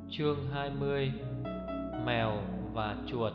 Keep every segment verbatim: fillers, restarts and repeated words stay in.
Chương hai mươi: Mèo và chuột.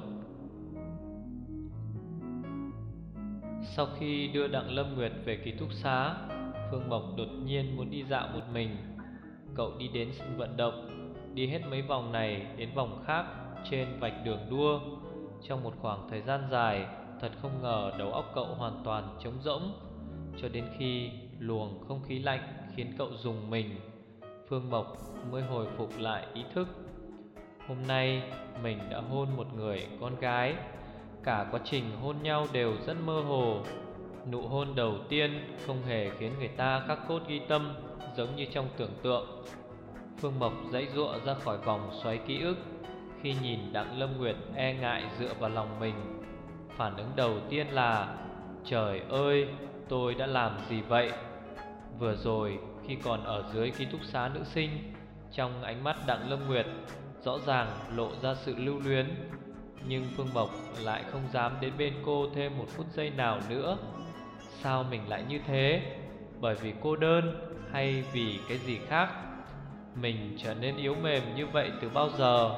Sau khi đưa Đặng Lâm Nguyệt về ký túc xá, Phương Mộc đột nhiên muốn đi dạo một mình. Cậu đi đến sân vận động, đi hết mấy vòng này đến vòng khác trên vạch đường đua. Trong một khoảng thời gian dài, thật không ngờ đầu óc cậu hoàn toàn trống rỗng, cho đến khi luồng không khí lạnh khiến cậu rùng mình, Phương Mộc mới hồi phục lại ý thức. Hôm nay mình đã hôn một người con gái. Cả quá trình hôn nhau đều rất mơ hồ. Nụ hôn đầu tiên không hề khiến người ta khắc cốt ghi tâm, giống như trong tưởng tượng. Phương Mộc giãy giụa ra khỏi vòng xoáy ký ức. Khi nhìn Đặng Lâm Nguyệt e ngại dựa vào lòng mình, phản ứng đầu tiên là: trời ơi, tôi đã làm gì vậy? Vừa rồi khi còn ở dưới ký túc xá nữ sinh, trong ánh mắt Đặng Lâm Nguyệt rõ ràng lộ ra sự lưu luyến, nhưng Phương Mộc lại không dám đến bên cô thêm một phút giây nào nữa. Sao mình lại như thế? Bởi vì cô đơn hay vì cái gì khác? Mình trở nên yếu mềm như vậy từ bao giờ?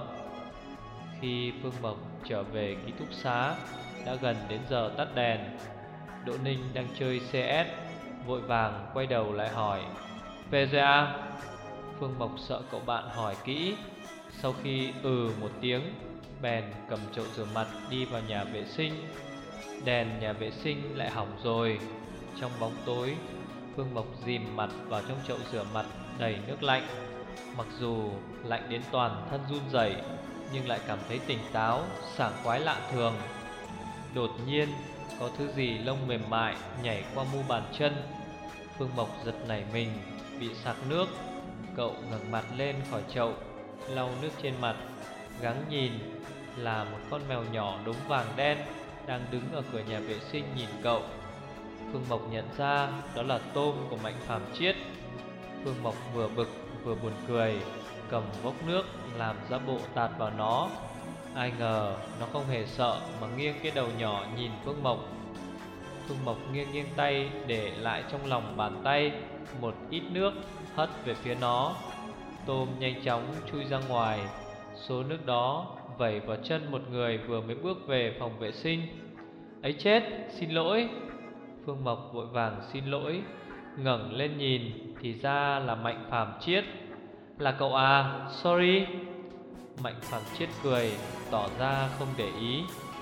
Khi Phương Mộc trở về ký túc xá, đã gần đến giờ tắt đèn. Đỗ Ninh đang chơi xê ét, vội vàng quay đầu lại hỏi: về rồi à? Phương Mộc sợ cậu bạn hỏi kỹ. Sau khi ừ một tiếng, bèn cầm chậu rửa mặt đi vào nhà vệ sinh. Đèn nhà vệ sinh lại hỏng rồi. Trong bóng tối, Phương Mộc dìm mặt vào trong chậu rửa mặt đầy nước lạnh. Mặc dù lạnh đến toàn thân run rẩy, nhưng lại cảm thấy tỉnh táo, sảng khoái lạ thường. Đột nhiên có thứ gì lông mềm mại nhảy qua mu bàn chân. Phương Mộc giật nảy mình, bị sặc nước. Cậu ngẩng mặt lên khỏi chậu, lau nước trên mặt, gắng nhìn. Là một con mèo nhỏ đốm vàng đen đang đứng ở cửa nhà vệ sinh nhìn cậu. Phương Mộc nhận ra đó là tôm của Mạnh Phàm Chiết. Phương Mộc vừa bực vừa buồn cười, cầm vốc nước làm ra bộ tạt vào nó. Ai ngờ nó không hề sợ mà nghiêng cái đầu nhỏ nhìn Phương Mộc. Phương Mộc nghiêng nghiêng tay để lại trong lòng bàn tay một ít nước, hất về phía nó. Tôm nhanh chóng chui ra ngoài. Số nước đó vẩy vào chân một người vừa mới bước về phòng vệ sinh. Ấy chết, xin lỗi. Phương Mộc vội vàng xin lỗi, ngẩng lên nhìn thì ra là Mạnh Phàm Chiết. Là cậu à, sorry. Mạnh Phàm Chiết cười, tỏ ra không để ý.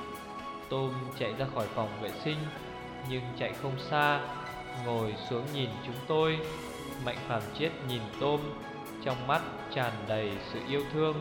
Tôm chạy ra khỏi phòng vệ sinh, nhưng chạy không xa, ngồi xuống nhìn chúng tôi. Mạnh Phàm Chiết nhìn Tôm, trong mắt tràn đầy sự yêu thương.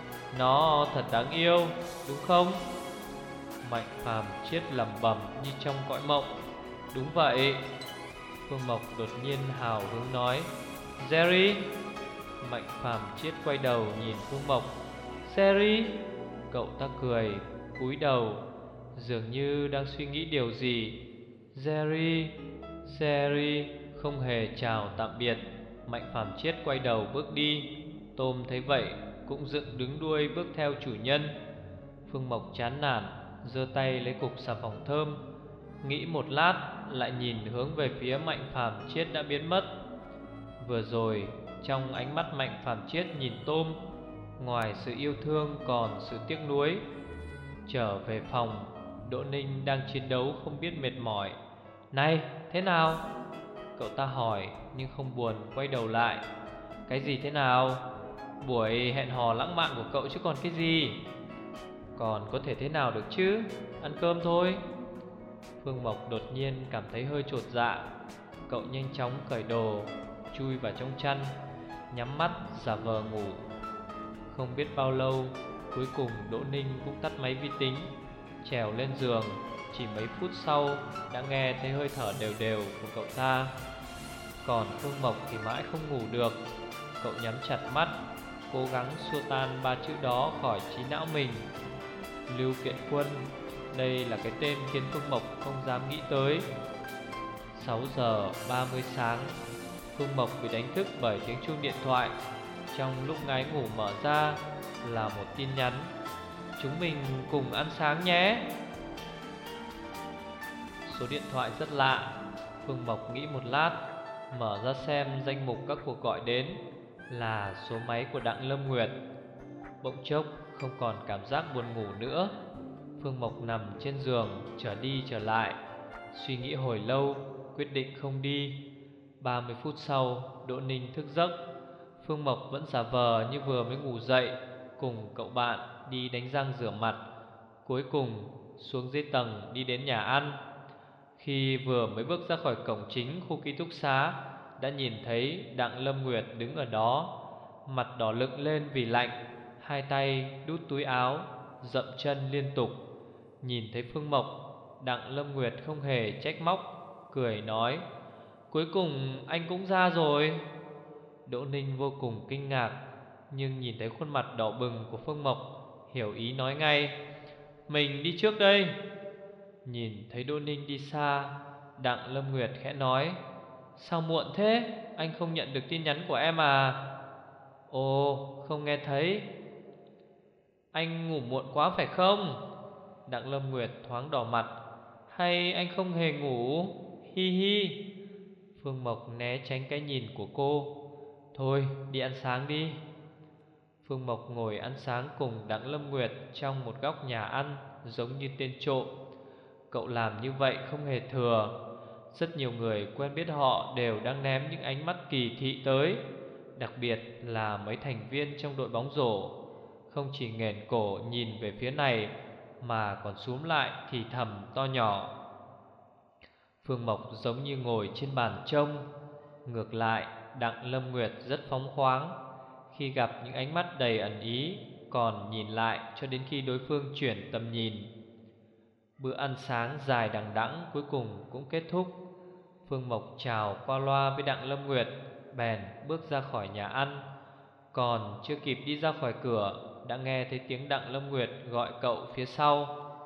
Nó thật đáng yêu, đúng không? Mạnh Phàm Chiết lẩm bẩm như trong cõi mộng. Đúng vậy. Phương Mộc đột nhiên hào hứng nói: Jerry. Mạnh Phàm Chiết quay đầu nhìn Phương Mộc. Jerry. Cậu ta cười, cúi đầu, dường như đang suy nghĩ điều gì. Jerry, Jerry. Không hề chào tạm biệt, Mạnh Phàm Chiết quay đầu bước đi. Tôm thấy vậy cũng dựng đứng đuôi bước theo chủ nhân. Phương Mộc chán nản, giơ tay lấy cục xà phòng thơm. Nghĩ một lát, lại nhìn hướng về phía Mạnh Phàm Chiết đã biến mất. Vừa rồi, trong ánh mắt Mạnh Phàm Chiết nhìn Tôm, ngoài sự yêu thương còn sự tiếc nuối. Trở về phòng, Đỗ Ninh đang chiến đấu không biết mệt mỏi. Này, thế nào? Cậu ta hỏi nhưng không buồn quay đầu lại. Cái gì thế nào? Buổi hẹn hò lãng mạn của cậu chứ còn cái gì. Còn có thể thế nào được chứ? Ăn cơm thôi. Phương Mộc đột nhiên cảm thấy hơi chột dạ. Cậu nhanh chóng cởi đồ, chui vào trong chăn, nhắm mắt giả vờ ngủ. Không biết bao lâu, cuối cùng Đỗ Ninh cũng tắt máy vi tính, trèo lên giường. Chỉ mấy phút sau đã nghe thấy hơi thở đều đều của cậu ta. Còn Phương Mộc thì mãi không ngủ được. Cậu nhắm chặt mắt, cố gắng xua tan ba chữ đó khỏi trí não mình. Lưu Kiện Quân. Đây là cái tên khiến Phương Mộc không dám nghĩ tới. Sáu giờ ba mươi sáng, Phương Mộc bị đánh thức bởi tiếng chuông điện thoại. Trong lúc ngái ngủ mở ra là một tin nhắn: chúng mình cùng ăn sáng nhé. Số điện thoại rất lạ. Phương Mộc nghĩ một lát, mở ra xem danh mục các cuộc gọi đến. Là số máy của Đặng Lâm Nguyệt. Bỗng chốc không còn cảm giác buồn ngủ nữa. Phương Mộc nằm trên giường trở đi trở lại, suy nghĩ hồi lâu, quyết định không đi. Ba mươi phút sau, Đỗ Ninh thức giấc. Phương Mộc vẫn giả vờ như vừa mới ngủ dậy, cùng cậu bạn đi đánh răng rửa mặt, cuối cùng xuống dưới tầng đi đến nhà ăn. Khi vừa mới bước ra khỏi cổng chính khu ký túc xá, đã nhìn thấy Đặng Lâm Nguyệt đứng ở đó, mặt đỏ lựng lên vì lạnh, hai tay đút túi áo, dậm chân liên tục. Nhìn thấy Phương Mộc, Đặng Lâm Nguyệt không hề trách móc, cười nói: "Cuối cùng anh cũng ra rồi." Đỗ Ninh vô cùng kinh ngạc, nhưng nhìn thấy khuôn mặt đỏ bừng của Phương Mộc, hiểu ý nói ngay: "Mình đi trước đây." Nhìn thấy Đỗ Ninh đi xa, Đặng Lâm Nguyệt khẽ nói: "Sao muộn thế? Anh không nhận được tin nhắn của em à?" "Ồ, không nghe thấy." "Anh ngủ muộn quá phải không?" Đặng Lâm Nguyệt thoáng đỏ mặt. "Hay anh không hề ngủ? Hi hi." Phương Mộc né tránh cái nhìn của cô. "Thôi, đi ăn sáng đi." Phương Mộc ngồi ăn sáng cùng Đặng Lâm Nguyệt trong một góc nhà ăn, giống như tên trộm. Cậu làm như vậy không hề thừa. Rất nhiều người quen biết họ đều đang ném những ánh mắt kỳ thị tới, đặc biệt là mấy thành viên trong đội bóng rổ. Không chỉ nghển cổ nhìn về phía này, mà còn xúm lại thì thầm to nhỏ. Phương Mộc giống như ngồi trên bàn trông. Ngược lại, Đặng Lâm Nguyệt rất phóng khoáng. Khi gặp những ánh mắt đầy ẩn ý, còn nhìn lại cho đến khi đối phương chuyển tầm nhìn. Bữa ăn sáng dài đằng đẵng cuối cùng cũng kết thúc. Phương Mộc chào qua loa với Đặng Lâm Nguyệt, bèn bước ra khỏi nhà ăn. Còn chưa kịp đi ra khỏi cửa, đã nghe thấy tiếng Đặng Lâm Nguyệt gọi cậu phía sau.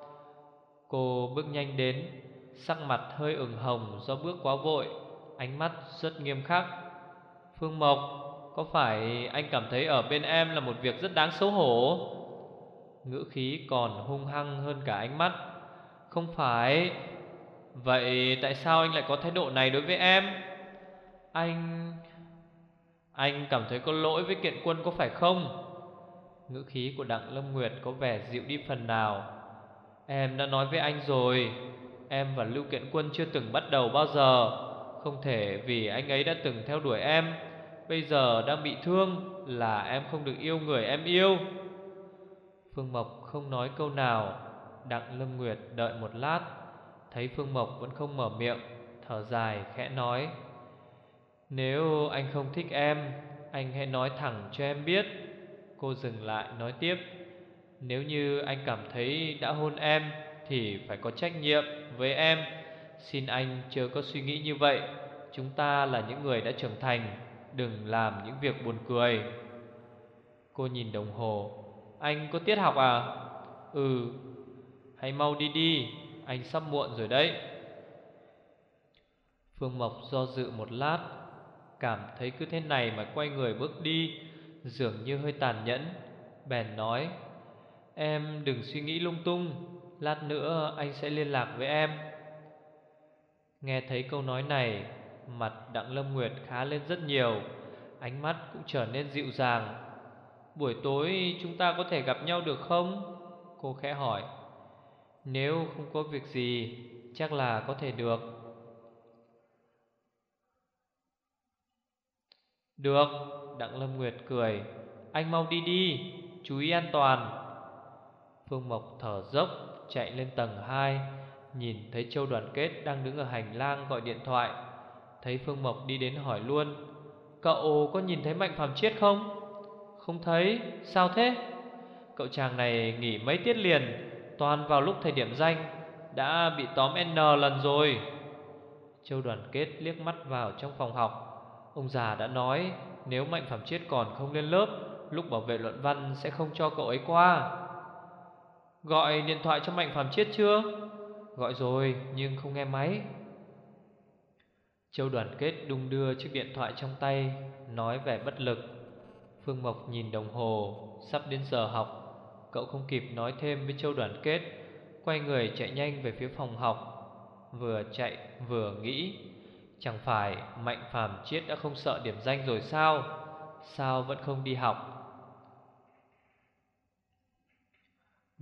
Cô bước nhanh đến, sắc mặt hơi ửng hồng do bước quá vội, ánh mắt rất nghiêm khắc. "Phương Mộc, có phải anh cảm thấy ở bên em là một việc rất đáng xấu hổ?" Ngữ khí còn hung hăng hơn cả ánh mắt. "Không phải." "Vậy tại sao anh lại có thái độ này đối với em?" Anh... Anh cảm thấy có lỗi với Kiện Quân có phải không?" Ngữ khí của Đặng Lâm Nguyệt có vẻ dịu đi phần nào. "Em đã nói với anh rồi, em và Lưu Kiện Quân chưa từng bắt đầu bao giờ. Không thể vì anh ấy đã từng theo đuổi em, bây giờ đang bị thương, là em không được yêu người em yêu." Phương Mộc không nói câu nào. Đặng Lâm Nguyệt đợi một lát, thấy Phương Mộc vẫn không mở miệng, thở dài khẽ nói: "Nếu anh không thích em, anh hãy nói thẳng cho em biết." Cô dừng lại nói tiếp: "Nếu như anh cảm thấy đã hôn em thì phải có trách nhiệm với em. Xin anh chớ có suy nghĩ như vậy. Chúng ta là những người đã trưởng thành, đừng làm những việc buồn cười." Cô nhìn đồng hồ: "Anh có tiết học à?" "Ừ." "Hãy mau đi đi, anh sắp muộn rồi đấy." Phương Mộc do dự một lát, cảm thấy cứ thế này mà quay người bước đi dường như hơi tàn nhẫn, bèn nói: "Em đừng suy nghĩ lung tung, lát nữa anh sẽ liên lạc với em." Nghe thấy câu nói này, mặt Đặng Lâm Nguyệt khá lên rất nhiều, ánh mắt cũng trở nên dịu dàng. "Buổi tối chúng ta có thể gặp nhau được không?" Cô khẽ hỏi. "Nếu không có việc gì, chắc là có thể được." "Được." Đặng Lâm Nguyệt cười. "Anh mau đi đi, chú ý an toàn." Phương Mộc thở dốc chạy lên tầng hai, nhìn thấy Châu Đoàn Kết đang đứng ở hành lang gọi điện thoại. Thấy Phương Mộc đi đến hỏi luôn: "Cậu có nhìn thấy Mạnh Phàm Chiết không?" "Không thấy, sao thế?" "Cậu chàng này nghỉ mấy tiết liền, toàn vào lúc thời điểm rảnh, đã bị tóm N lần rồi." Châu Đoàn Kết liếc mắt vào trong phòng học. Ông già đã nói nếu Mạnh Phàm Chiết còn không lên lớp, lúc bảo vệ luận văn sẽ không cho cậu ấy qua. "Gọi điện thoại cho Mạnh Phàm Chiết chưa?" "Gọi rồi nhưng không nghe máy." Châu Đoàn Kết đung đưa chiếc điện thoại trong tay, nói vẻ bất lực. Phương Mộc nhìn đồng hồ, sắp đến giờ học. Cậu không kịp nói thêm với Châu Đoàn Kết, quay người chạy nhanh về phía phòng học. Vừa chạy vừa nghĩ, chẳng phải Mạnh Phàm Chiết đã không sợ điểm danh rồi sao? Sao vẫn không đi học?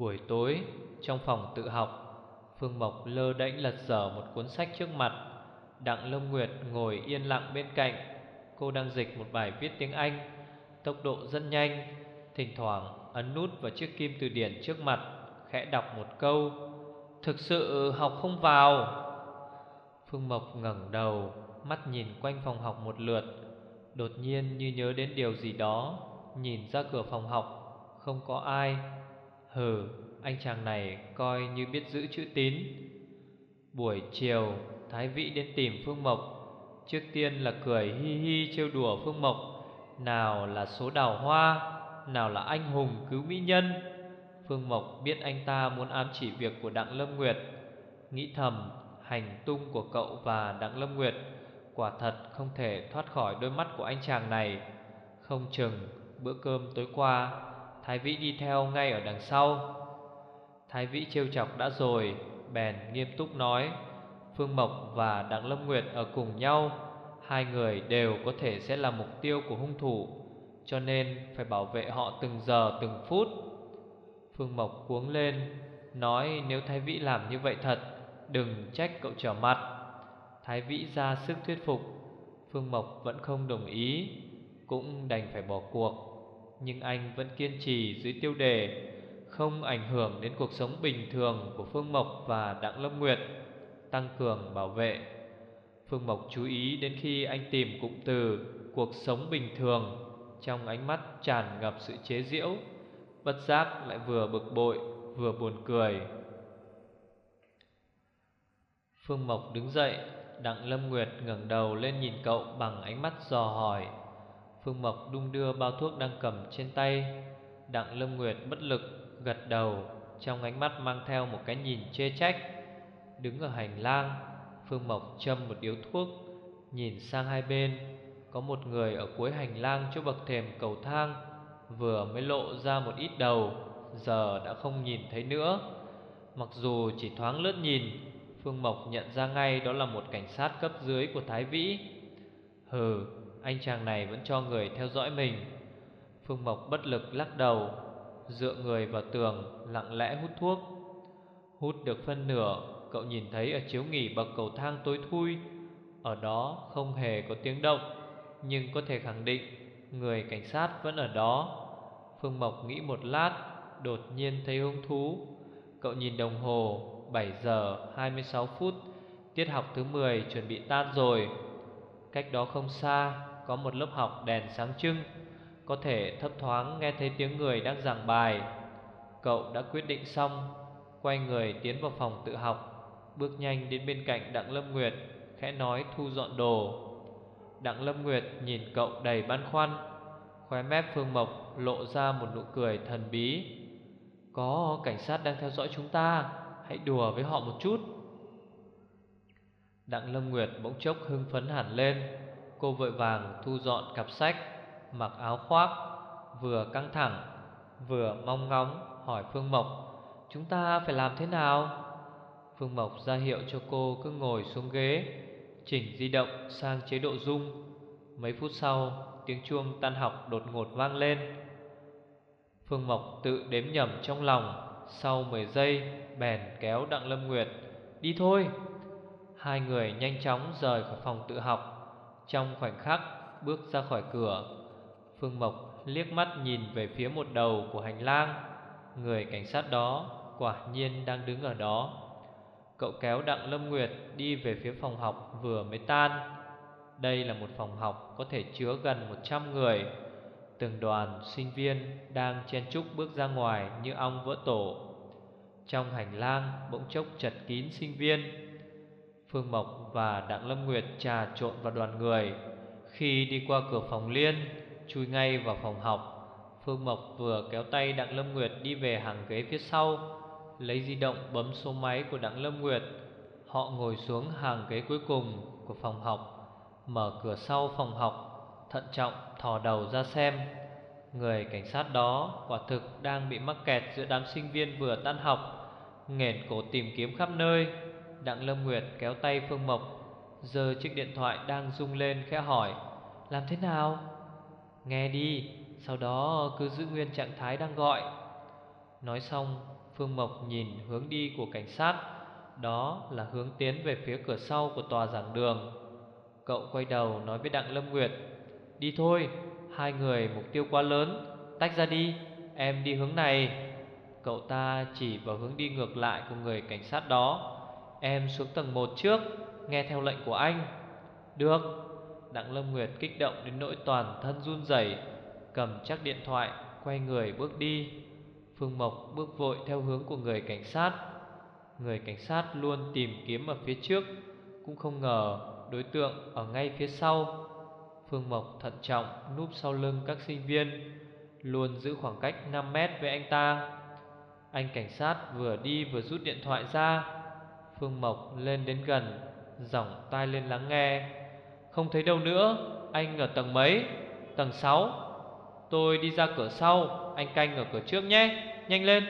Buổi tối, trong phòng tự học, Phương Mộc lơ đễnh lật dở một cuốn sách trước mặt. Đặng Lâm Nguyệt ngồi yên lặng bên cạnh. Cô đang dịch một bài viết tiếng Anh, tốc độ rất nhanh, thỉnh thoảng ấn nút vào chiếc kim từ điển trước mặt, khẽ đọc một câu: "Thực sự học không vào." Phương Mộc ngẩng đầu, mắt nhìn quanh phòng học một lượt, đột nhiên như nhớ đến điều gì đó, nhìn ra cửa phòng học, không có ai. Hừ, anh chàng này coi như biết giữ chữ tín. Buổi chiều, Thái Vĩ đến tìm Phương Mộc. Trước tiên là cười hi hi trêu đùa Phương Mộc, nào là số đào hoa, nào là anh hùng cứu mỹ nhân. Phương Mộc biết anh ta muốn ám chỉ việc của Đặng Lâm Nguyệt, nghĩ thầm hành tung của cậu và Đặng Lâm Nguyệt quả thật không thể thoát khỏi đôi mắt của anh chàng này. Không chừng bữa cơm tối qua Thái Vĩ đi theo ngay ở đằng sau. Thái Vĩ trêu chọc đã rồi, bèn nghiêm túc nói: Phương Mộc và Đặng Lâm Nguyệt ở cùng nhau, hai người đều có thể sẽ là mục tiêu của hung thủ, cho nên phải bảo vệ họ từng giờ từng phút. Phương Mộc cuống lên, nói nếu Thái Vĩ làm như vậy thật, đừng trách cậu trở mặt. Thái Vĩ ra sức thuyết phục, Phương Mộc vẫn không đồng ý, cũng đành phải bỏ cuộc. Nhưng anh vẫn kiên trì dưới tiêu đề không ảnh hưởng đến cuộc sống bình thường của Phương Mộc và Đặng Lâm Nguyệt, tăng cường bảo vệ. Phương Mộc chú ý đến khi anh tìm cụm từ cuộc sống bình thường, trong ánh mắt tràn ngập sự chế giễu, bất giác lại vừa bực bội vừa buồn cười. Phương Mộc đứng dậy, Đặng Lâm Nguyệt ngẩng đầu lên nhìn cậu bằng ánh mắt dò hỏi. Phương Mộc đung đưa bao thuốc đang cầm trên tay. Đặng Lâm Nguyệt bất lực gật đầu, trong ánh mắt mang theo một cái nhìn chê trách. Đứng ở hành lang, Phương Mộc châm một điếu thuốc, nhìn sang hai bên. Có một người ở cuối hành lang chỗ bậc thềm cầu thang, vừa mới lộ ra một ít đầu, giờ đã không nhìn thấy nữa. Mặc dù chỉ thoáng lướt nhìn, Phương Mộc nhận ra ngay đó là một cảnh sát cấp dưới của Thái Vĩ. Hừ, anh chàng này vẫn cho người theo dõi mình. Phương Mộc bất lực lắc đầu, dựa người vào tường, lặng lẽ hút thuốc. Hút được phân nửa, cậu nhìn thấy ở chiếu nghỉ bậc cầu thang tối thui, ở đó không hề có tiếng động, nhưng có thể khẳng định người cảnh sát vẫn ở đó. Phương Mộc nghĩ một lát, đột nhiên thấy hứng thú. Cậu nhìn đồng hồ, bảy giờ hai mươi sáu phút, tiết học thứ mười chuẩn bị tan rồi. Cách đó không xa có một lớp học đèn sáng trưng, có thể thấp thoáng nghe thấy tiếng người đang giảng bài. Cậu đã quyết định xong, quay người tiến vào phòng tự học, bước nhanh đến bên cạnh Đặng Lâm Nguyệt, khẽ nói thu dọn đồ. Đặng Lâm Nguyệt nhìn cậu đầy băn khoăn, khóe mép Phương Mộc lộ ra một nụ cười thần bí. Có cảnh sát đang theo dõi chúng ta, hãy đùa với họ một chút. Đặng Lâm Nguyệt bỗng chốc hưng phấn hẳn lên. Cô vội vàng thu dọn cặp sách, mặc áo khoác, vừa căng thẳng vừa mong ngóng hỏi Phương Mộc: Chúng ta phải làm thế nào? Phương Mộc ra hiệu cho cô cứ ngồi xuống ghế, chỉnh di động sang chế độ rung. Mấy phút sau, tiếng chuông tan học đột ngột vang lên. Phương Mộc tự đếm nhầm trong lòng, sau mười giây bèn kéo Đặng Lâm Nguyệt: Đi thôi. Hai người nhanh chóng rời khỏi phòng tự học. Trong khoảnh khắc bước ra khỏi cửa, Phương Mộc liếc mắt nhìn về phía một đầu của hành lang. Người cảnh sát đó quả nhiên đang đứng ở đó. Cậu kéo Đặng Lâm Nguyệt đi về phía phòng học vừa mới tan. Đây là một phòng học có thể chứa gần một trăm người. Từng đoàn sinh viên đang chen chúc bước ra ngoài như ong vỡ tổ. Trong hành lang bỗng chốc chật kín sinh viên. Phương Mộc và Đặng Lâm Nguyệt trà trộn vào đoàn người. Khi đi qua cửa phòng liên, chui ngay vào phòng học, Phương Mộc vừa kéo tay Đặng Lâm Nguyệt đi về hàng ghế phía sau, lấy di động bấm số máy của Đặng Lâm Nguyệt. Họ ngồi xuống hàng ghế cuối cùng của phòng học, mở cửa sau phòng học, thận trọng thò đầu ra xem. Người cảnh sát đó quả thực đang bị mắc kẹt giữa đám sinh viên vừa tan học, nghển cổ tìm kiếm khắp nơi. Đặng Lâm Nguyệt kéo tay Phương Mộc, giơ chiếc điện thoại đang rung lên khẽ hỏi: Làm thế nào? Nghe đi, sau đó cứ giữ nguyên trạng thái đang gọi. Nói xong, Phương Mộc nhìn hướng đi của cảnh sát, đó là hướng tiến về phía cửa sau của tòa giảng đường. Cậu quay đầu nói với Đặng Lâm Nguyệt: "Đi thôi, hai người mục tiêu quá lớn, tách ra đi, em đi hướng này." Cậu ta chỉ vào hướng đi ngược lại của người cảnh sát đó: "Em xuống tầng một trước, nghe theo lệnh của anh." "Được." Đặng Lâm Nguyệt kích động đến nỗi toàn thân run rẩy, cầm chắc điện thoại, quay người bước đi. Phương Mộc bước vội theo hướng của người cảnh sát. Người cảnh sát luôn tìm kiếm ở phía trước, cũng không ngờ đối tượng ở ngay phía sau. Phương Mộc thận trọng núp sau lưng các sinh viên, luôn giữ khoảng cách năm mét với anh ta. Anh cảnh sát vừa đi vừa rút điện thoại ra. Phương Mộc lên đến gần, giỏng tai lên lắng nghe. "Không thấy đâu nữa, anh ở tầng mấy?" "Tầng sáu." "Tôi đi ra cửa sau, anh canh ở cửa trước nhé, nhanh lên."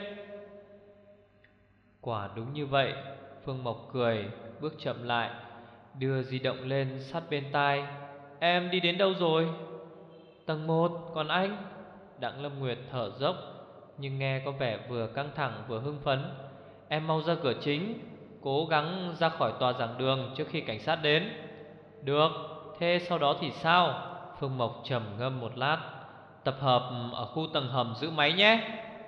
Quả đúng như vậy. Phương Mộc cười, bước chậm lại, đưa di động lên sát bên tai. "Em đi đến đâu rồi?" "Tầng một, còn anh?" Đặng Lâm Nguyệt thở dốc, nhưng nghe có vẻ vừa căng thẳng vừa hưng phấn. "Em mau ra cửa chính, cố gắng ra khỏi tòa giảng đường trước khi cảnh sát đến." "Được, thế sau đó thì sao?" Phương Mộc trầm ngâm một lát. "Tập hợp ở khu tầng hầm giữ máy nhé."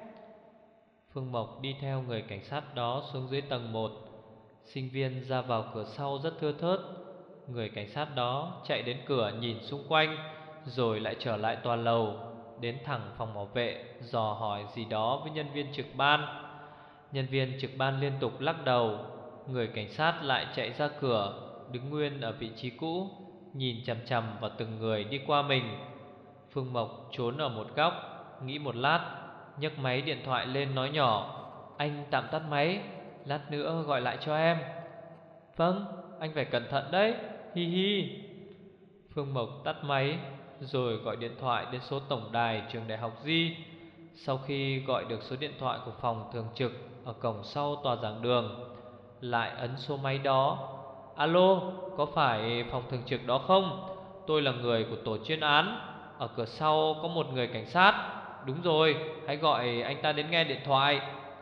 Phương Mộc đi theo người cảnh sát đó xuống dưới tầng một. Sinh viên ra vào cửa sau rất thưa thớt. Người cảnh sát đó chạy đến cửa nhìn xung quanh, rồi lại trở lại tòa lầu, đến thẳng phòng bảo vệ, dò hỏi gì đó với nhân viên trực ban. Nhân viên trực ban liên tục lắc đầu. Người cảnh sát lại chạy ra cửa, đứng nguyên ở vị trí cũ, nhìn chằm chằm vào từng người đi qua mình. Phương Mộc trốn ở một góc, nghĩ một lát, nhấc máy điện thoại lên nói nhỏ: "Anh tạm tắt máy, lát nữa gọi lại cho em." "Vâng, anh phải cẩn thận đấy, hi hi." Phương Mộc tắt máy, rồi gọi điện thoại đến số tổng đài trường đại học Di. Sau khi gọi được số điện thoại của phòng thường trực ở cổng sau tòa giảng đường, lại ấn số máy đó. "Alo, có phải phòng thường trực đó không? Tôi là người của tổ chuyên án. Ở cửa sau có một người cảnh sát." "Đúng rồi, hãy gọi anh ta đến nghe điện thoại."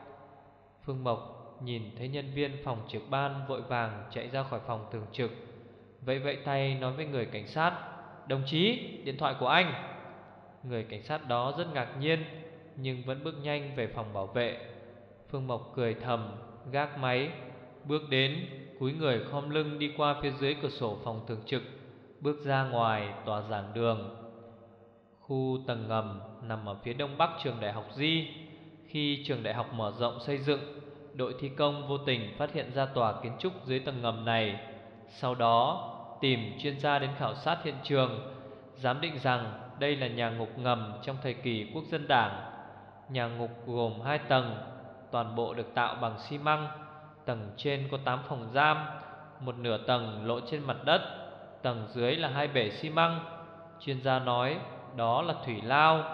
Phương Mộc nhìn thấy nhân viên phòng trực ban vội vàng chạy ra khỏi phòng thường trực, vẫy vẫy tay nói với người cảnh sát: "Đồng chí, điện thoại của anh." Người cảnh sát đó rất ngạc nhiên, nhưng vẫn bước nhanh về phòng bảo vệ. Phương Mộc cười thầm, gác máy, bước đến, cúi người khom lưng đi qua phía dưới cửa sổ phòng thường trực, bước ra ngoài tòa giảng đường. Khu tầng ngầm nằm ở phía đông bắc trường đại học Di. Khi trường đại học mở rộng xây dựng, đội thi công vô tình phát hiện ra tòa kiến trúc dưới tầng ngầm này. Sau đó tìm chuyên gia đến khảo sát hiện trường, giám định rằng đây là nhà ngục ngầm trong thời kỳ quốc dân đảng. Nhà ngục gồm hai tầng, toàn bộ được tạo bằng xi măng. Tầng trên có tám phòng giam, một nửa tầng lộ trên mặt đất, tầng dưới là hai bể xi măng. Chuyên gia nói đó là thủy lao.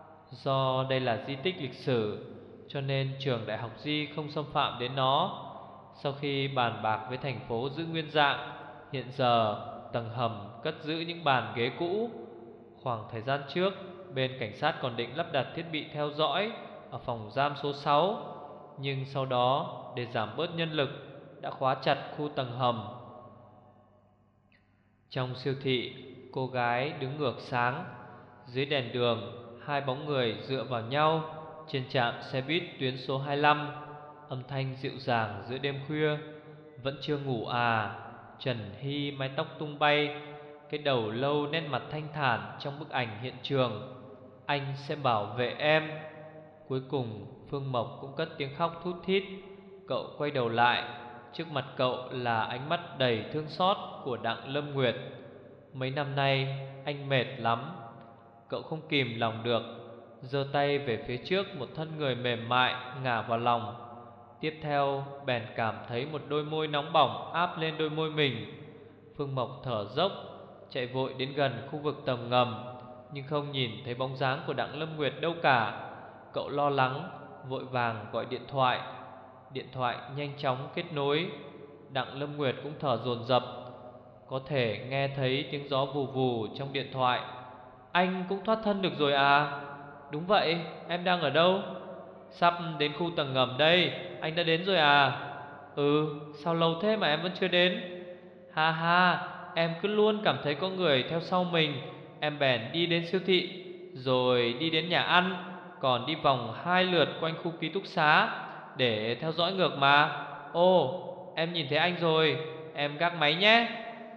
Do đây là di tích lịch sử, cho nên trường đại học Di không xâm phạm đến nó. Sau khi bàn bạc với thành phố giữ nguyên dạng, hiện giờ tầng hầm cất giữ những bàn ghế cũ. Khoảng thời gian trước, bên cảnh sát còn định lắp đặt thiết bị theo dõi ở phòng giam số sáu, nhưng sau đó để giảm bớt nhân lực đã khóa chặt khu tầng hầm. Trong siêu thị, cô gái đứng ngược sáng. Dưới đèn đường, hai bóng người dựa vào nhau trên trạm xe buýt tuyến số hai lăm. Âm thanh dịu dàng giữa đêm khuya. "Vẫn chưa ngủ à?" Trần Hy mái tóc tung bay, cái đầu lâu nét mặt thanh thản trong bức ảnh hiện trường. "Anh sẽ bảo vệ em." Cuối cùng Phương Mộc cũng cất tiếng khóc thút thít. Cậu quay đầu lại, trước mặt cậu là ánh mắt đầy thương xót của Đặng Lâm Nguyệt. Mấy năm nay anh mệt lắm. Cậu không kìm lòng được, giơ tay về phía trước một thân người mềm mại ngả vào lòng. Tiếp theo bèn cảm thấy một đôi môi nóng bỏng áp lên đôi môi mình. Phương Mộc thở dốc, chạy vội đến gần khu vực tầng ngầm, nhưng không nhìn thấy bóng dáng của Đặng Lâm Nguyệt đâu cả. Cậu lo lắng, vội vàng gọi điện thoại. Điện thoại nhanh chóng kết nối. Đặng Lâm Nguyệt cũng thở dồn dập, có thể nghe thấy tiếng gió vù vù trong điện thoại. "Anh cũng thoát thân được rồi à?" "Đúng vậy, em đang ở đâu?" Sắp đến khu tầng ngầm đây. Anh đã đến rồi à? Ừ, sao lâu thế mà em vẫn chưa đến? Ha ha, em cứ luôn cảm thấy có người theo sau mình. Em bèn đi đến siêu thị, rồi đi đến nhà ăn, còn đi vòng hai lượt quanh khu ký túc xá để theo dõi ngược mà. Ồ, em nhìn thấy anh rồi, em gác máy nhé.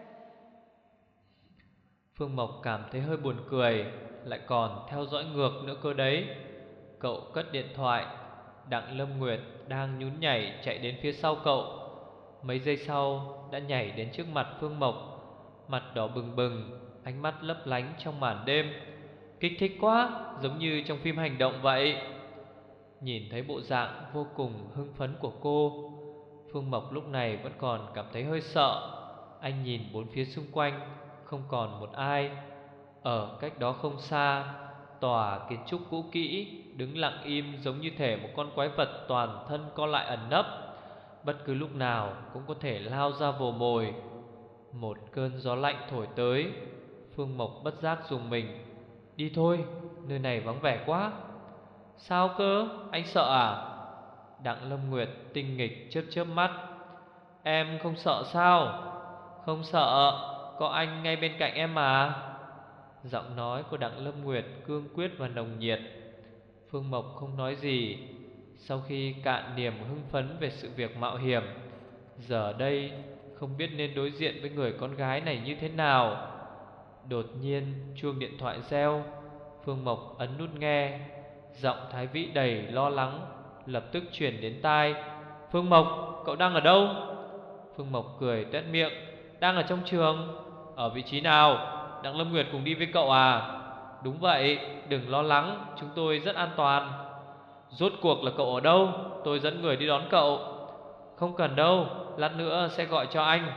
Phương Mộc cảm thấy hơi buồn cười, lại còn theo dõi ngược nữa cơ đấy. Cậu cất điện thoại. Đặng Lâm Nguyệt đang nhún nhảy chạy đến phía sau cậu. Mấy giây sau đã nhảy đến trước mặt Phương Mộc, mặt đỏ bừng bừng, ánh mắt lấp lánh trong màn đêm. Kích thích quá, giống như trong phim hành động vậy. Nhìn thấy bộ dạng vô cùng hưng phấn của cô, Phương Mộc lúc này vẫn còn cảm thấy hơi sợ. Anh nhìn bốn phía xung quanh, không còn một ai. Ở cách đó không xa, tòa kiến trúc cũ kỹ đứng lặng im, giống như thể một con quái vật toàn thân co lại ẩn nấp, bất cứ lúc nào cũng có thể lao ra vồ mồi. Một cơn gió lạnh thổi tới, Phương Mộc bất giác dùng mình. Đi thôi, nơi này vắng vẻ quá. Sao cơ, anh sợ à? Đặng Lâm Nguyệt tinh nghịch chớp chớp mắt. Em không sợ sao? Không sợ, có anh ngay bên cạnh em mà. Giọng nói của Đặng Lâm Nguyệt cương quyết và nồng nhiệt. Phương Mộc không nói gì. Sau khi cạn niềm hưng phấn về sự việc mạo hiểm, giờ đây không biết nên đối diện với người con gái này như thế nào. Đột nhiên chuông điện thoại reo. Phương Mộc ấn nút nghe. Giọng Thái Vĩ đầy lo lắng lập tức truyền đến tai. Phương Mộc, cậu đang ở đâu? Phương Mộc cười tuét miệng. Đang ở trong trường. Ở vị trí nào? Đặng Lâm Nguyệt cùng đi với cậu à? Đúng vậy, đừng lo lắng, chúng tôi rất an toàn. Rốt cuộc là cậu ở đâu? Tôi dẫn người đi đón cậu. Không cần đâu, lát nữa sẽ gọi cho anh.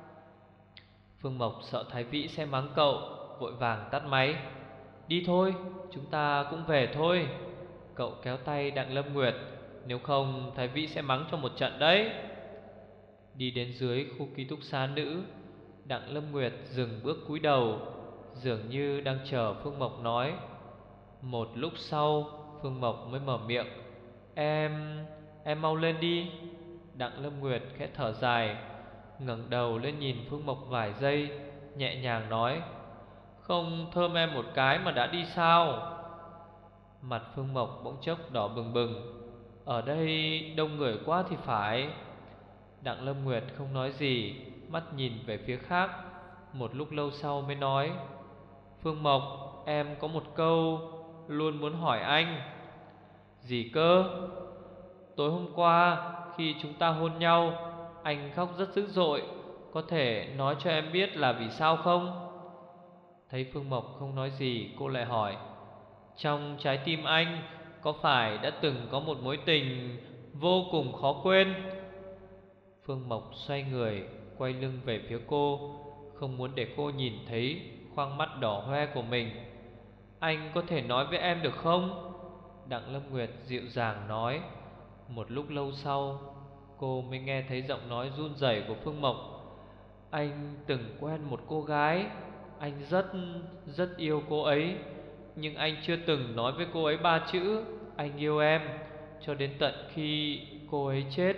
Phương Mộc sợ Thái Vĩ sẽ mắng cậu, vội vàng tắt máy. Đi thôi, chúng ta cũng về thôi. Cậu kéo tay Đặng Lâm Nguyệt, nếu không Thái Vĩ sẽ mắng cho một trận đấy. Đi đến dưới khu ký túc xá nữ, Đặng Lâm Nguyệt dừng bước cúi đầu, dường như đang chờ Phương Mộc nói. Một lúc sau Phương Mộc mới mở miệng. Em... em mau lên đi. Đặng Lâm Nguyệt khẽ thở dài, ngẩng đầu lên nhìn Phương Mộc vài giây, nhẹ nhàng nói. Không thơm em một cái mà đã đi sao? Mặt Phương Mộc bỗng chốc đỏ bừng bừng. Ở đây đông người quá thì phải. Đặng Lâm Nguyệt không nói gì, mắt nhìn về phía khác. Một lúc lâu sau mới nói. Phương Mộc, em có một câu luôn muốn hỏi anh. Gì cơ? Tối hôm qua khi chúng ta hôn nhau, anh khóc rất dữ dội. Có thể nói cho em biết là vì sao không? Thấy Phương Mộc không nói gì, cô lại hỏi. Trong trái tim anh có phải đã từng có một mối tình vô cùng khó quên? Phương Mộc xoay người, quay lưng về phía cô, không muốn để cô nhìn thấy khoang mắt đỏ hoe của mình. Anh có thể nói với em được không? Đặng Lâm Nguyệt dịu dàng nói. Một lúc lâu sau, cô mới nghe thấy giọng nói run rẩy của Phương Mộc. Anh từng quen một cô gái. Anh rất, rất yêu cô ấy. Nhưng anh chưa từng nói với cô ấy ba chữ anh yêu em, cho đến tận khi cô ấy chết.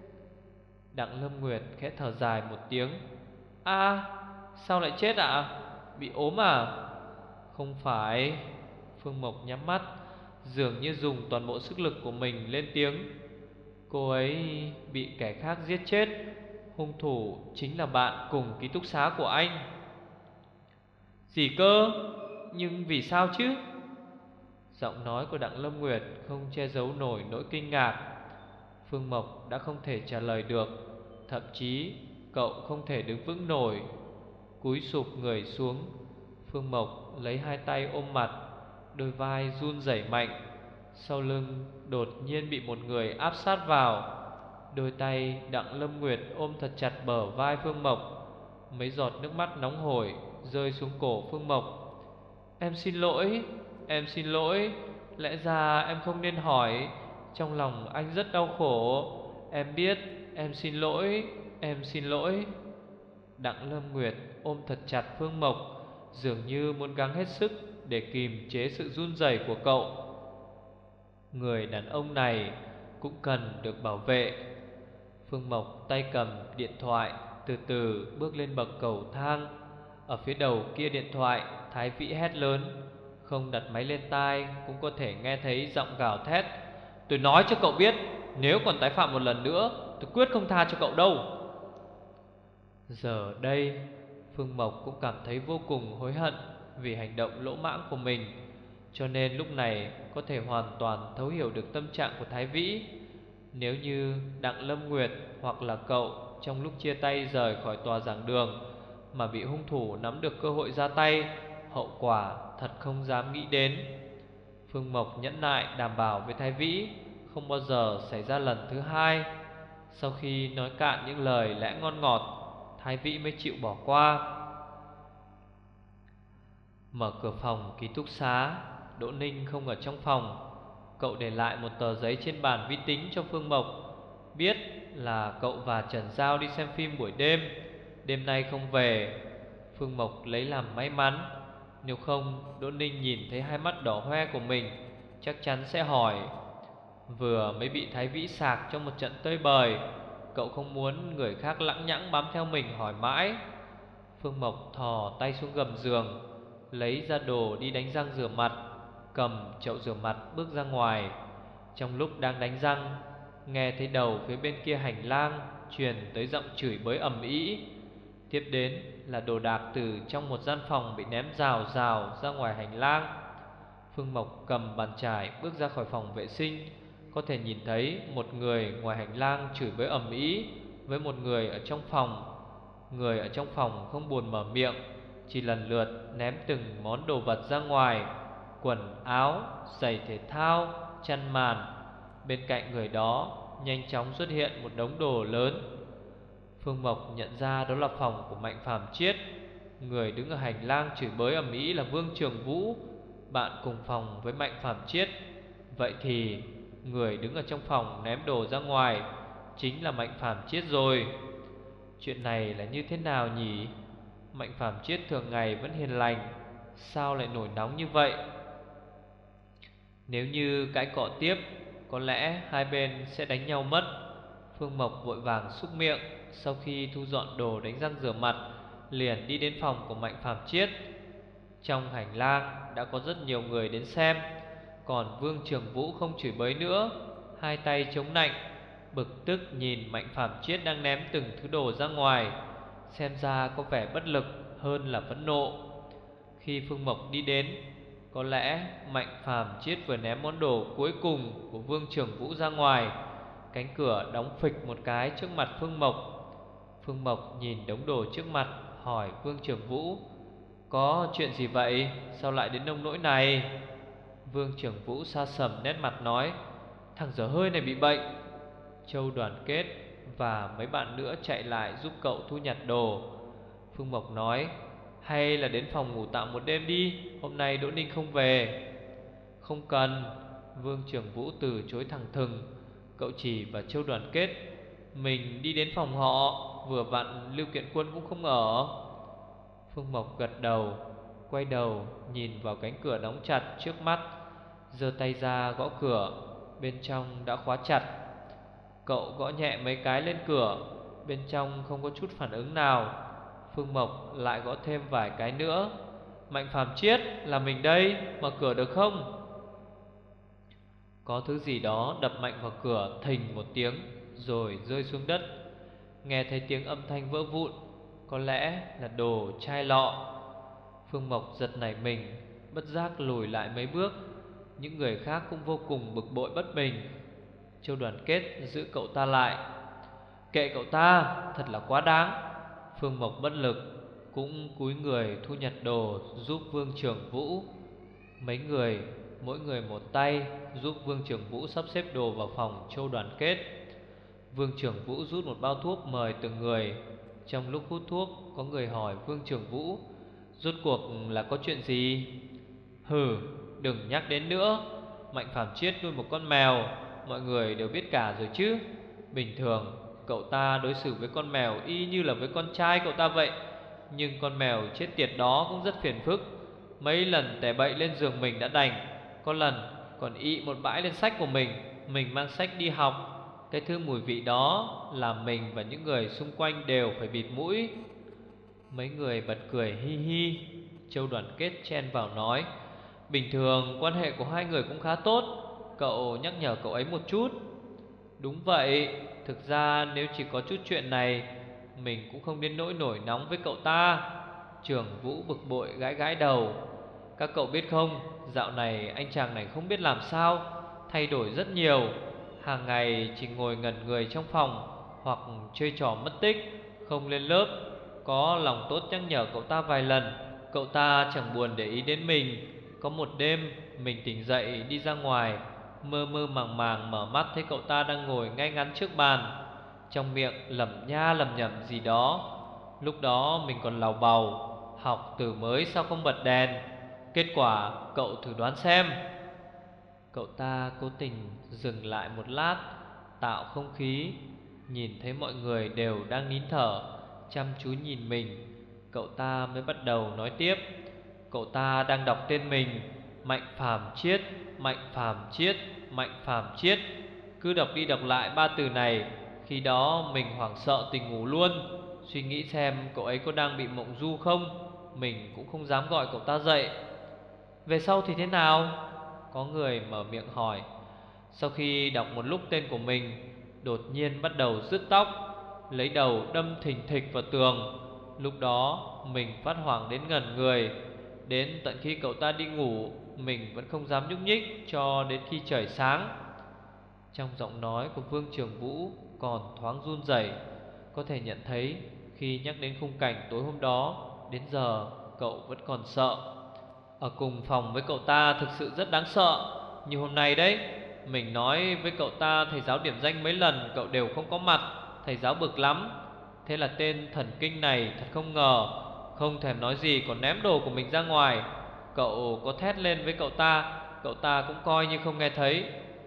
Đặng Lâm Nguyệt khẽ thở dài một tiếng. À, sao lại chết ạ? À? Bị ốm à? Không phải. Phương Mộc nhắm mắt, dường như dùng toàn bộ sức lực của mình lên tiếng. Cô ấy bị kẻ khác giết chết. Hung thủ chính là bạn cùng ký túc xá của anh. Gì cơ? Nhưng vì sao chứ? Giọng nói của Đặng Lâm Nguyệt không che giấu nổi nỗi kinh ngạc. Phương Mộc đã không thể trả lời được. Thậm chí cậu không thể đứng vững nổi. Cúi sụp người xuống, Phương Mộc lấy hai tay ôm mặt, đôi vai run rẩy mạnh. Sau lưng đột nhiên bị một người áp sát vào. Đôi tay Đặng Lâm Nguyệt ôm thật chặt bờ vai Phương Mộc. Mấy giọt nước mắt nóng hổi rơi xuống cổ Phương Mộc. Em xin lỗi, em xin lỗi. Lẽ ra em không nên hỏi. Trong lòng anh rất đau khổ. Em biết, em xin lỗi, em xin lỗi. Đặng Lâm Nguyệt ôm thật chặt Phương Mộc, dường như muốn gắng hết sức để kìm chế sự run rẩy của cậu. Người đàn ông này cũng cần được bảo vệ. Phương Mộc tay cầm điện thoại, từ từ bước lên bậc cầu thang. Ở phía đầu kia điện thoại, Thái Vĩ hét lớn. Không đặt máy lên tai cũng có thể nghe thấy giọng gào thét. Tôi nói cho cậu biết, nếu còn tái phạm một lần nữa, tôi quyết không tha cho cậu đâu. Giờ đây Phương Mộc cũng cảm thấy vô cùng hối hận vì hành động lỗ mãng của mình, cho nên lúc này có thể hoàn toàn thấu hiểu được tâm trạng của Thái Vĩ. Nếu như Đặng Lâm Nguyệt hoặc là cậu trong lúc chia tay rời khỏi tòa giảng đường mà bị hung thủ nắm được cơ hội ra tay, hậu quả thật không dám nghĩ đến. Phương Mộc nhẫn nại đảm bảo với Thái Vĩ không bao giờ xảy ra lần thứ hai. Sau khi nói cạn những lời lẽ ngon ngọt, Thái Vĩ mới chịu bỏ qua. Mở cửa phòng ký túc xá, Đỗ Ninh không ở trong phòng. Cậu để lại một tờ giấy trên bàn vi tính cho Phương Mộc, biết là cậu và Trần Giao đi xem phim buổi đêm, đêm nay không về. Phương Mộc lấy làm may mắn, nếu không Đỗ Ninh nhìn thấy hai mắt đỏ hoe của mình chắc chắn sẽ hỏi. Vừa mới bị Thái Vĩ sạc trong một trận tơi bời, cậu không muốn người khác lẳng nhẳng bám theo mình hỏi mãi. Phương Mộc thò tay xuống gầm giường, lấy ra đồ đi đánh răng rửa mặt, cầm chậu rửa mặt bước ra ngoài. Trong lúc đang đánh răng, nghe thấy đầu phía bên kia hành lang truyền tới giọng chửi bới ầm ĩ. Tiếp đến là đồ đạc từ trong một gian phòng bị ném rào rào ra ngoài hành lang. Phương Mộc cầm bàn chải bước ra khỏi phòng vệ sinh, có thể nhìn thấy một người ngoài hành lang chửi bới ầm ĩ với một người ở trong phòng. Người ở trong phòng không buồn mở miệng, chỉ lần lượt ném từng món đồ vật ra ngoài: quần áo, giày thể thao, chăn màn. Bên cạnh người đó nhanh chóng xuất hiện một đống đồ lớn. Phương Mộc nhận ra đó là phòng của Mạnh Phàm Chiết. Người đứng ở hành lang chửi bới ầm ĩ là Vương Trường Vũ, bạn cùng phòng với Mạnh Phàm Chiết. Vậy thì người đứng ở trong phòng ném đồ ra ngoài chính là Mạnh Phàm Chiết rồi. Chuyện này là như thế nào nhỉ? Mạnh Phàm Chiết thường ngày vẫn hiền lành, sao lại nổi nóng như vậy? Nếu như cãi cọ tiếp, có lẽ hai bên sẽ đánh nhau mất. Phương Mộc vội vàng súc miệng, sau khi thu dọn đồ đánh răng rửa mặt, liền đi đến phòng của Mạnh Phàm Chiết. Trong hành lang đã có rất nhiều người đến xem, còn Vương Trường Vũ không chửi bới nữa, hai tay chống nạnh, bực tức nhìn Mạnh Phàm Chiết đang ném từng thứ đồ ra ngoài, xem ra có vẻ bất lực hơn là phẫn nộ. Khi Phương Mộc đi đến, có lẽ Mạnh Phàm Chiết vừa ném món đồ cuối cùng của Vương Trường Vũ ra ngoài. Cánh cửa đóng phịch một cái trước mặt Phương Mộc. Phương Mộc nhìn đống đồ trước mặt, hỏi Vương Trường Vũ: có chuyện gì vậy? Sao lại đến nông nỗi này? Vương Trường Vũ sa sầm nét mặt nói: thằng dở hơi này bị bệnh. Châu Đoàn Kết và mấy bạn nữa chạy lại giúp cậu thu nhặt đồ. Phương Mộc nói: hay là đến phòng ngủ tạm một đêm đi, hôm nay Đỗ Ninh không về. Không cần. Vương Trường Vũ từ chối thẳng thừng. Cậu chỉ vào Châu Đoàn Kết: mình đi đến phòng họ, vừa vặn Lưu Kiện Quân cũng không ở. Phương Mộc gật đầu, quay đầu nhìn vào cánh cửa đóng chặt trước mắt, giơ tay ra gõ cửa. Bên trong đã khóa chặt. Cậu gõ nhẹ mấy cái lên cửa, bên trong không có chút phản ứng nào. Phương Mộc lại gõ thêm vài cái nữa. Mạnh Phàm Chiết, là mình đây, mở cửa được không? Có thứ gì đó đập mạnh vào cửa thình một tiếng, rồi rơi xuống đất. Nghe thấy tiếng âm thanh vỡ vụn, có lẽ là đồ chai lọ. Phương Mộc giật nảy mình, bất giác lùi lại mấy bước. Những người khác cũng vô cùng bực bội bất bình. Châu Đoàn Kết giữ cậu ta lại: kệ cậu ta, thật là quá đáng. Phương Mộc bất lực, cũng cúi người thu nhặt đồ giúp Vương Trường Vũ. Mấy người mỗi người một tay giúp Vương Trường Vũ sắp xếp đồ vào phòng Châu Đoàn Kết. Vương Trường Vũ rút một bao thuốc mời từng người. Trong lúc hút thuốc, có người hỏi Vương Trường Vũ: rốt cuộc là có chuyện gì? Hừ, đừng nhắc đến nữa. Mạnh Phàm Chiết nuôi một con mèo, mọi người đều biết cả rồi chứ. Bình thường cậu ta đối xử với con mèo y như là với con trai cậu ta vậy. Nhưng con mèo chết tiệt đó cũng rất phiền phức. Mấy lần tè bậy lên giường mình đã đành, có lần còn ị một bãi lên sách của mình. Mình mang sách đi học, cái thứ mùi vị đó làm mình và những người xung quanh đều phải bịt mũi. Mấy người bật cười hi hi. Châu Đoàn Kết chen vào nói: bình thường quan hệ của hai người cũng khá tốt, cậu nhắc nhở cậu ấy một chút. Đúng vậy, thực ra nếu chỉ có chút chuyện này, mình cũng không đến nỗi nổi nóng với cậu ta. Trưởng Vũ bực bội gãi gãi đầu. Các cậu biết không, dạo này anh chàng này không biết làm sao, thay đổi rất nhiều. Hàng ngày chỉ ngồi ngẩn người trong phòng, hoặc chơi trò mất tích, không lên lớp. Có lòng tốt nhắc nhở cậu ta vài lần, cậu ta chẳng buồn để ý đến mình. Có một đêm mình tỉnh dậy đi ra ngoài, mơ mơ màng màng mở mắt thấy cậu ta đang ngồi ngay ngắn trước bàn, trong miệng lẩm nha lẩm nhẩm gì đó. Lúc đó mình còn làu bàu, học từ mới sao không bật đèn. Kết quả cậu thử đoán xem. Cậu ta cố tình dừng lại một lát, tạo không khí. Nhìn thấy mọi người đều đang nín thở, chăm chú nhìn mình, cậu ta mới bắt đầu nói tiếp. Cậu ta đang đọc tên mình: Mạnh Phàm Chiết, Mạnh Phàm Chiết, Mạnh Phàm Chiết. Cứ đọc đi đọc lại ba từ này. Khi đó mình hoảng sợ tỉnh ngủ luôn, suy nghĩ xem cậu ấy có đang bị mộng du không. Mình cũng không dám gọi cậu ta dậy. Về sau thì thế nào? Có người mở miệng hỏi. Sau khi đọc một lúc tên của mình, đột nhiên bắt đầu rứt tóc, lấy đầu đâm thình thịch vào tường. Lúc đó mình phát hoảng đến ngẩn người. Đến tận khi cậu ta đi ngủ, mình vẫn không dám nhúc nhích cho đến khi trời sáng. Trong giọng nói của Vương Trường Vũ còn thoáng run rẩy. Có thể nhận thấy khi nhắc đến khung cảnh tối hôm đó, đến giờ cậu vẫn còn sợ. Ở cùng phòng với cậu ta thực sự rất đáng sợ. Như hôm nay đấy, mình nói với cậu ta thầy giáo điểm danh mấy lần cậu đều không có mặt. Thầy giáo bực lắm. Thế là tên thần kinh này thật không ngờ, không thèm nói gì còn ném đồ của mình ra ngoài. Cậu có thét lên với cậu ta, cậu ta cũng coi như không nghe thấy.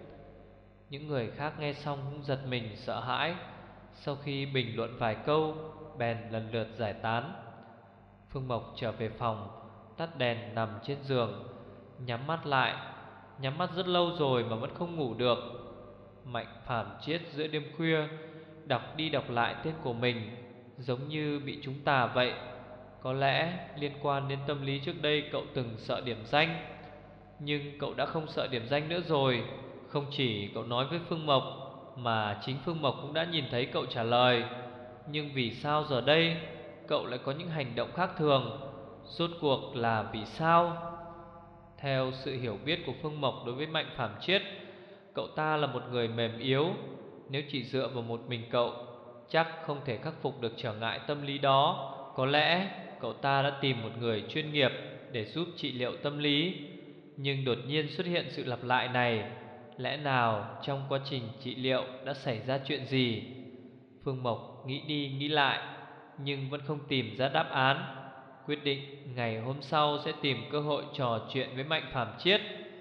Những người khác nghe xong cũng giật mình sợ hãi. Sau khi bình luận vài câu, bèn lần lượt giải tán. Phương Mộc trở về phòng, tắt đèn nằm trên giường, nhắm mắt lại. Nhắm mắt rất lâu rồi mà vẫn không ngủ được. Mạnh Phàm Chiết giữa đêm khuya, đọc đi đọc lại tên của mình, giống như bị trúng tà vậy. Có lẽ liên quan đến tâm lý trước đây cậu từng sợ điểm danh. Nhưng cậu đã không sợ điểm danh nữa rồi. Không chỉ cậu nói với Phương Mộc, mà chính Phương Mộc cũng đã nhìn thấy cậu trả lời. Nhưng vì sao giờ đây cậu lại có những hành động khác thường? Rốt cuộc là vì sao? Theo sự hiểu biết của Phương Mộc đối với Mạnh Phàm Chiết, cậu ta là một người mềm yếu. Nếu chỉ dựa vào một mình cậu, chắc không thể khắc phục được trở ngại tâm lý đó. Có lẽ cậu ta đã tìm một người chuyên nghiệp để giúp trị liệu tâm lý. Nhưng đột nhiên xuất hiện sự lặp lại này. Lẽ nào trong quá trình trị liệu đã xảy ra chuyện gì? Phương Mộc nghĩ đi nghĩ lại, nhưng vẫn không tìm ra đáp án. Quyết định ngày hôm sau sẽ tìm cơ hội trò chuyện với Mạnh Phàm Chiết.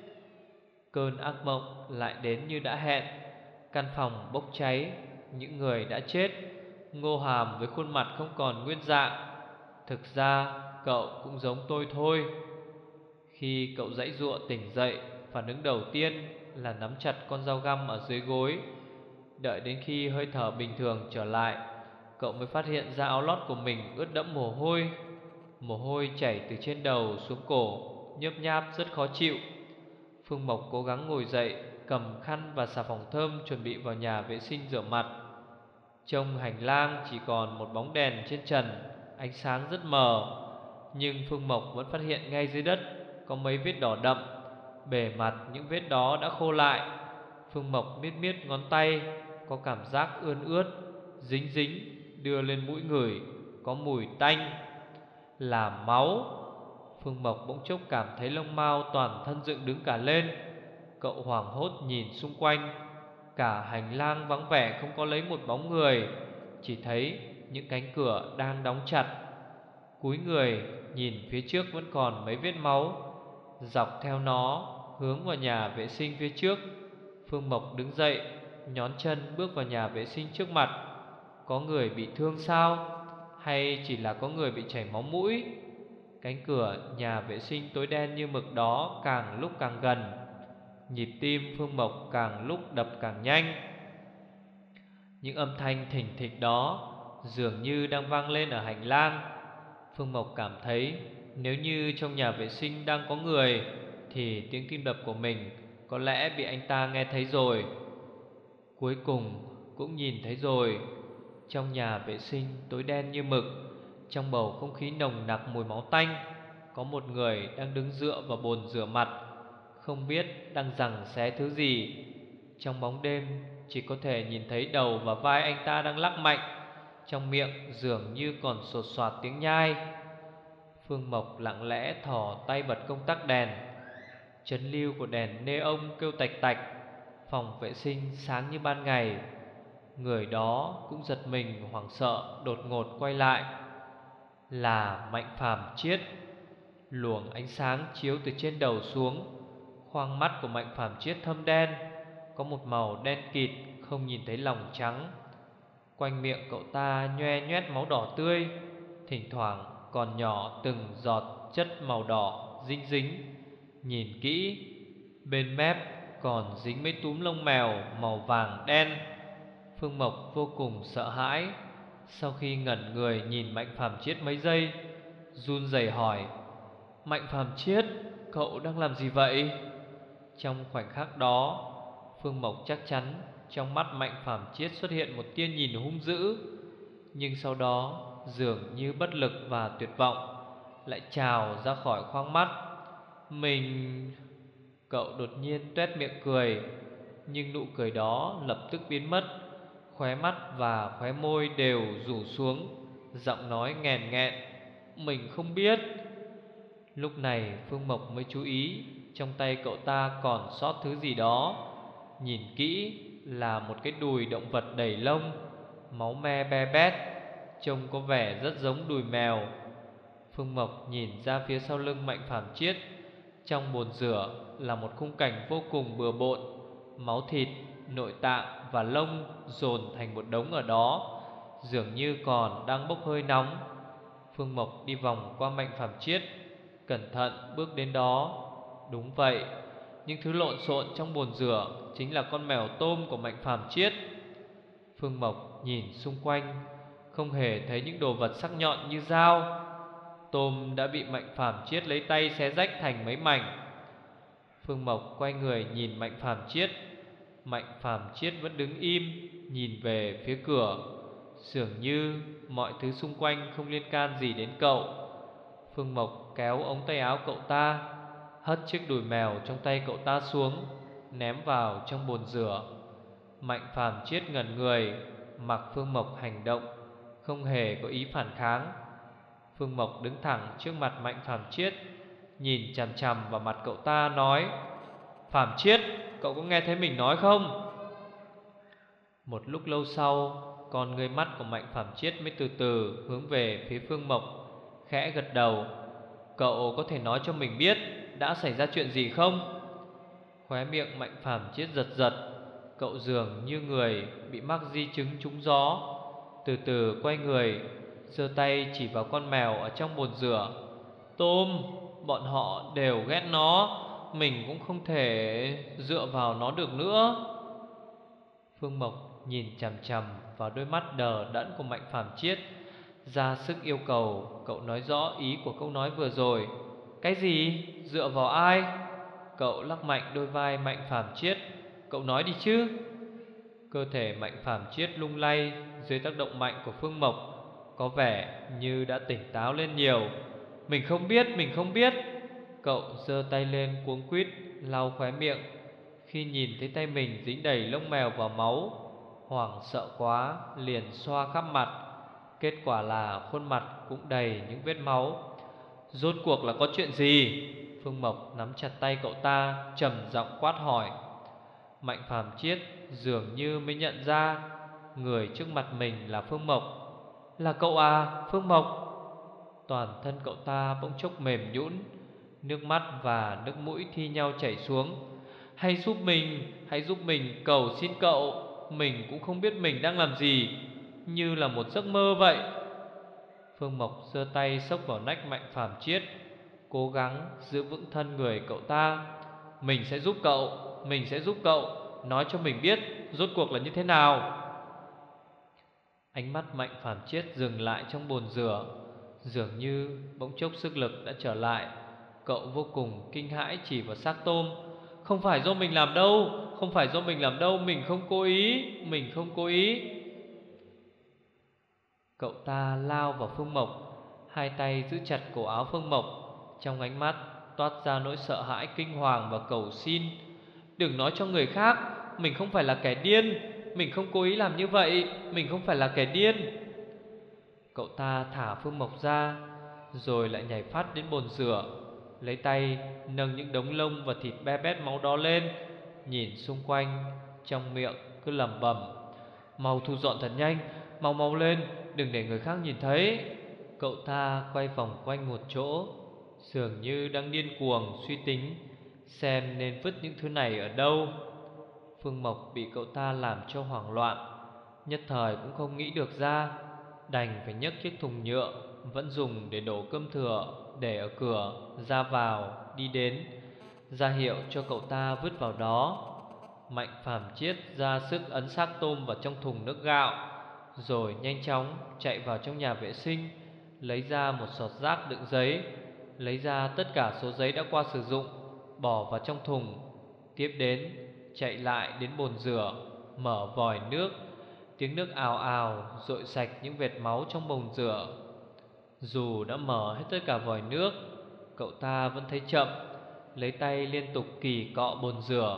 Cơn ác mộng lại đến như đã hẹn. Căn phòng bốc cháy, những người đã chết. Ngô Hàm với khuôn mặt không còn nguyên dạng. Thực ra cậu cũng giống tôi thôi. Khi cậu giãy giụa tỉnh dậy, phản ứng đầu tiên là nắm chặt con dao găm ở dưới gối. Đợi đến khi hơi thở bình thường trở lại, cậu mới phát hiện ra áo lót của mình ướt đẫm mồ hôi. Mồ hôi chảy từ trên đầu xuống cổ, nhớp nháp rất khó chịu. Phương Mộc cố gắng ngồi dậy, cầm khăn và xà phòng thơm chuẩn bị vào nhà vệ sinh rửa mặt. Trong hành lang chỉ còn một bóng đèn trên trần, ánh sáng rất mờ. Nhưng Phương Mộc vẫn phát hiện ngay dưới đất có mấy vết đỏ đậm. Bề mặt những vết đó đã khô lại. Phương Mộc miết miết ngón tay, có cảm giác ươn ướt, dính dính, đưa lên mũi ngửi, có mùi tanh. Là máu. Phương Mộc bỗng chốc cảm thấy lông mao toàn thân dựng đứng cả lên. Cậu hoảng hốt nhìn xung quanh. Cả hành lang vắng vẻ không có lấy một bóng người, chỉ thấy những cánh cửa đang đóng chặt. Cúi người nhìn phía trước vẫn còn mấy vết máu. Dọc theo nó hướng vào nhà vệ sinh phía trước. Phương Mộc đứng dậy, nhón chân bước vào nhà vệ sinh trước mặt. Có người bị thương sao? Hay chỉ là có người bị chảy máu mũi? Cánh cửa nhà vệ sinh tối đen như mực đó càng lúc càng gần. Nhịp tim Phương Mộc càng lúc đập càng nhanh. Những âm thanh thình thịch đó dường như đang vang lên ở hành lang. Phương Mộc cảm thấy nếu như trong nhà vệ sinh đang có người thì tiếng tim đập của mình có lẽ bị anh ta nghe thấy rồi. Cuối cùng cũng nhìn thấy rồi. Trong nhà vệ sinh tối đen như mực, trong bầu không khí nồng nặc mùi máu tanh, có một người đang đứng dựa vào bồn rửa mặt, không biết đang giằng xé thứ gì. Trong bóng đêm chỉ có thể nhìn thấy đầu và vai anh ta đang lắc mạnh, trong miệng dường như còn sột soạt tiếng nhai. Phương Mộc lặng lẽ thò tay bật công tắc đèn. Chấn lưu của đèn neon kêu tạch tạch. Phòng vệ sinh sáng như ban ngày. Người đó cũng giật mình hoảng sợ đột ngột quay lại. Là Mạnh Phàm Chiết. Luồng ánh sáng chiếu từ trên đầu xuống. Khoang mắt của Mạnh Phàm Chiết thâm đen, có một màu đen kịt, không nhìn thấy lòng trắng. Quanh miệng cậu ta nhoe nhoét máu đỏ tươi, thỉnh thoảng còn nhỏ từng giọt chất màu đỏ dính dính. Nhìn kỹ, bên mép còn dính mấy túm lông mèo màu vàng đen. Phương Mộc vô cùng sợ hãi. Sau khi ngẩn người nhìn Mạnh Phàm Chiết mấy giây, run rẩy hỏi: Mạnh Phàm Chiết, cậu đang làm gì vậy? Trong khoảnh khắc đó, Phương Mộc chắc chắn trong mắt Mạnh Phàm Chiết xuất hiện một tia nhìn hung dữ. Nhưng sau đó dường như bất lực và tuyệt vọng lại trào ra khỏi khoang mắt. Mình... Cậu đột nhiên toét miệng cười. Nhưng nụ cười đó lập tức biến mất. Khóe mắt và khóe môi đều rủ xuống, giọng nói nghèn nghẹn: Mình không biết. Lúc này Phương Mộc mới chú ý trong tay cậu ta còn sót thứ gì đó. Nhìn kỹ là một cái đùi động vật đầy lông, máu me be bét, trông có vẻ rất giống đùi mèo. Phương Mộc nhìn ra phía sau lưng Mạnh Phàm Chiết. Trong bồn rửa là một khung cảnh vô cùng bừa bộn. Máu thịt, nội tạng và lông dồn thành một đống ở đó, dường như còn đang bốc hơi nóng. Phương Mộc đi vòng qua Mạnh Phàm Chiết, cẩn thận bước đến đó. Đúng vậy, những thứ lộn xộn trong bồn rửa chính là con mèo tôm của Mạnh Phàm Chiết. Phương Mộc nhìn xung quanh, không hề thấy những đồ vật sắc nhọn như dao. Tôm đã bị Mạnh Phàm Chiết lấy tay xé rách thành mấy mảnh. Phương Mộc quay người nhìn Mạnh Phàm Chiết. Mạnh Phàm Chiết vẫn đứng im, nhìn về phía cửa, dường như mọi thứ xung quanh không liên can gì đến cậu. Phương Mộc kéo ống tay áo cậu ta, hất chiếc đùi mèo trong tay cậu ta xuống, ném vào trong bồn rửa. Mạnh Phàm Chiết ngẩn người, mặc Phương Mộc hành động, không hề có ý phản kháng. Phương Mộc đứng thẳng trước mặt Mạnh Phàm Chiết, nhìn chằm chằm vào mặt cậu ta nói: Phàm Chiết, cậu có nghe thấy mình nói không? Một lúc lâu sau, con người mắt của Mạnh Phàm Chiết mới từ từ hướng về phía Phương Mộc, khẽ gật đầu. Cậu có thể nói cho mình biết đã xảy ra chuyện gì không? Khóe miệng Mạnh Phàm Chiết giật giật. Cậu dường như người bị mắc di chứng trúng gió, từ từ quay người, giơ tay chỉ vào con mèo ở trong bồn rửa. Tôm, bọn họ đều ghét nó, mình cũng không thể dựa vào nó được nữa. Phương Mộc nhìn chằm chằm vào đôi mắt đờ đẫn của Mạnh Phàm Chiết, ra sức yêu cầu cậu nói rõ ý của câu nói vừa rồi. Cái gì? Dựa vào ai? Cậu lắc mạnh đôi vai Mạnh Phàm Chiết. Cậu nói đi chứ. Cơ thể Mạnh Phàm Chiết lung lay dưới tác động mạnh của Phương Mộc, có vẻ như đã tỉnh táo lên nhiều. Mình không biết, mình không biết. Cậu giơ tay lên cuống quýt lau khóe miệng. Khi nhìn thấy tay mình dính đầy lông mèo và máu, hoảng sợ quá liền xoa khắp mặt. Kết quả là khuôn mặt cũng đầy những vết máu. Rốt cuộc là có chuyện gì? Phương Mộc nắm chặt tay cậu ta, trầm giọng quát hỏi. Mạnh Phàm Chiết dường như mới nhận ra người trước mặt mình là Phương Mộc. Là cậu à, Phương Mộc? Toàn thân cậu ta bỗng chốc mềm nhũn, nước mắt và nước mũi thi nhau chảy xuống. Hãy giúp mình, hãy giúp mình, cầu xin cậu. Mình cũng không biết mình đang làm gì, như là một giấc mơ vậy. Phương Mộc giơ tay xốc vào nách Mạnh Phàm Chiết, cố gắng giữ vững thân người cậu ta. Mình sẽ giúp cậu, mình sẽ giúp cậu. Nói cho mình biết rốt cuộc là như thế nào. Ánh mắt Mạnh Phàm Chiết dừng lại trong bồn rửa. Dường như bỗng chốc sức lực đã trở lại. Cậu vô cùng kinh hãi chỉ vào xác tôm. Không phải do mình làm đâu, không phải do mình làm đâu, mình không cố ý, mình không cố ý. Cậu ta lao vào Phương Mộc, hai tay giữ chặt cổ áo Phương Mộc. Trong ánh mắt toát ra nỗi sợ hãi kinh hoàng và cầu xin. Đừng nói cho người khác, mình không phải là kẻ điên, mình không cố ý làm như vậy, mình không phải là kẻ điên. Cậu ta thả Phương Mộc ra, rồi lại nhảy phát đến bồn rửa, lấy tay nâng những đống lông và thịt be bét máu đó lên, nhìn xung quanh, trong miệng cứ lẩm bẩm: mau thu dọn thật nhanh, mau mau lên, đừng để người khác nhìn thấy. Cậu ta quay vòng quanh một chỗ, dường như đang điên cuồng suy tính xem nên vứt những thứ này ở đâu. Phương Mộc bị cậu ta làm cho hoảng loạn, nhất thời cũng không nghĩ được ra, đành phải nhấc chiếc thùng nhựa vẫn dùng để đổ cơm thừa để ở cửa ra vào đi đến, ra hiệu cho cậu ta vứt vào đó. Mạnh Phàm Chiết ra sức ấn xác tôm vào trong thùng nước gạo, rồi nhanh chóng chạy vào trong nhà vệ sinh, lấy ra một sọt rác đựng giấy, lấy ra tất cả số giấy đã qua sử dụng, bỏ vào trong thùng. Tiếp đến chạy lại đến bồn rửa, mở vòi nước. Tiếng nước ào ào dội sạch những vệt máu trong bồn rửa. Dù đã mở hết tất cả vòi nước, cậu ta vẫn thấy chậm, lấy tay liên tục kỳ cọ bồn rửa.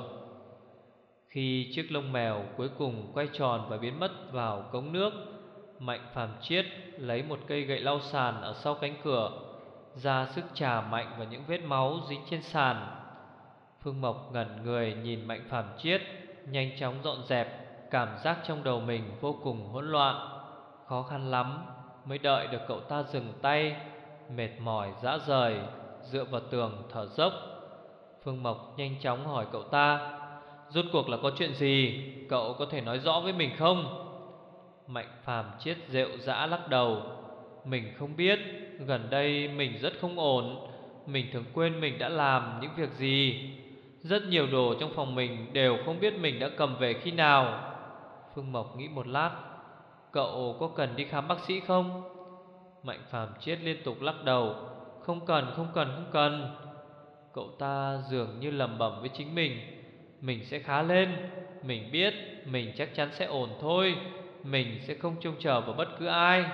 Khi chiếc lông mèo cuối cùng quay tròn và biến mất vào cống nước, Mạnh Phàm Chiết lấy một cây gậy lau sàn ở sau cánh cửa, ra sức chà mạnh vào những vết máu dính trên sàn. Phương Mộc ngẩn người nhìn Mạnh Phàm Chiết nhanh chóng dọn dẹp. Cảm giác trong đầu mình vô cùng hỗn loạn, khó khăn lắm mới đợi được cậu ta dừng tay, mệt mỏi rã rời, dựa vào tường thở dốc. Phương Mộc nhanh chóng hỏi cậu ta: rốt cuộc là có chuyện gì, cậu có thể nói rõ với mình không? Mạnh Phàm Chiết rệu rã lắc đầu: mình không biết, gần đây mình rất không ổn. Mình thường quên mình đã làm những việc gì. Rất nhiều đồ trong phòng mình đều không biết mình đã cầm về khi nào. Phương Mộc nghĩ một lát: cậu có cần đi khám bác sĩ không? Mạnh Phàm Chiết liên tục lắc đầu: không cần, không cần, không cần. Cậu ta dường như lẩm bẩm với chính mình: mình sẽ khá lên, mình biết mình chắc chắn sẽ ổn thôi, mình sẽ không trông chờ vào bất cứ ai.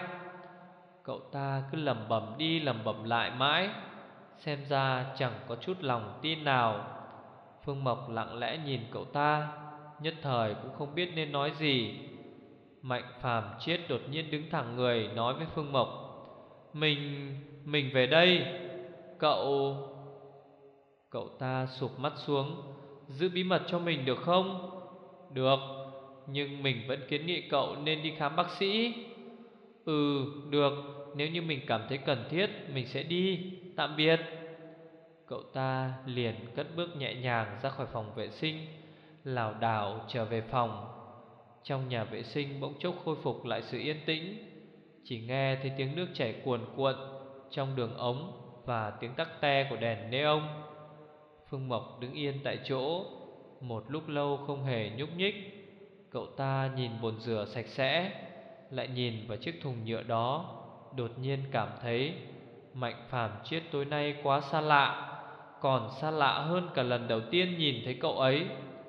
Cậu ta cứ lẩm bẩm đi lẩm bẩm lại mãi, xem ra chẳng có chút lòng tin nào. Phương Mộc lặng lẽ nhìn cậu ta, nhất thời cũng không biết nên nói gì. Mạnh Phàm Chiết đột nhiên đứng thẳng người nói với Phương Mộc: Mình, mình về đây. Cậu... Cậu ta sụp mắt xuống: giữ bí mật cho mình được không? Được, nhưng mình vẫn kiến nghị cậu nên đi khám bác sĩ. Ừ, được, nếu như mình cảm thấy cần thiết mình sẽ đi, tạm biệt. Cậu ta liền cất bước nhẹ nhàng ra khỏi phòng vệ sinh, lảo đảo trở về phòng. Trong nhà vệ sinh bỗng chốc khôi phục lại sự yên tĩnh, chỉ nghe thấy tiếng nước chảy cuồn cuộn trong đường ống và tiếng tắc te của đèn neon. Phương Mộc đứng yên tại chỗ một lúc lâu không hề nhúc nhích. Cậu ta nhìn bồn rửa sạch sẽ, lại nhìn vào chiếc thùng nhựa đó, đột nhiên cảm thấy Mạnh Phàm Chiết tối nay quá xa lạ, còn xa lạ hơn cả lần đầu tiên nhìn thấy cậu ấy.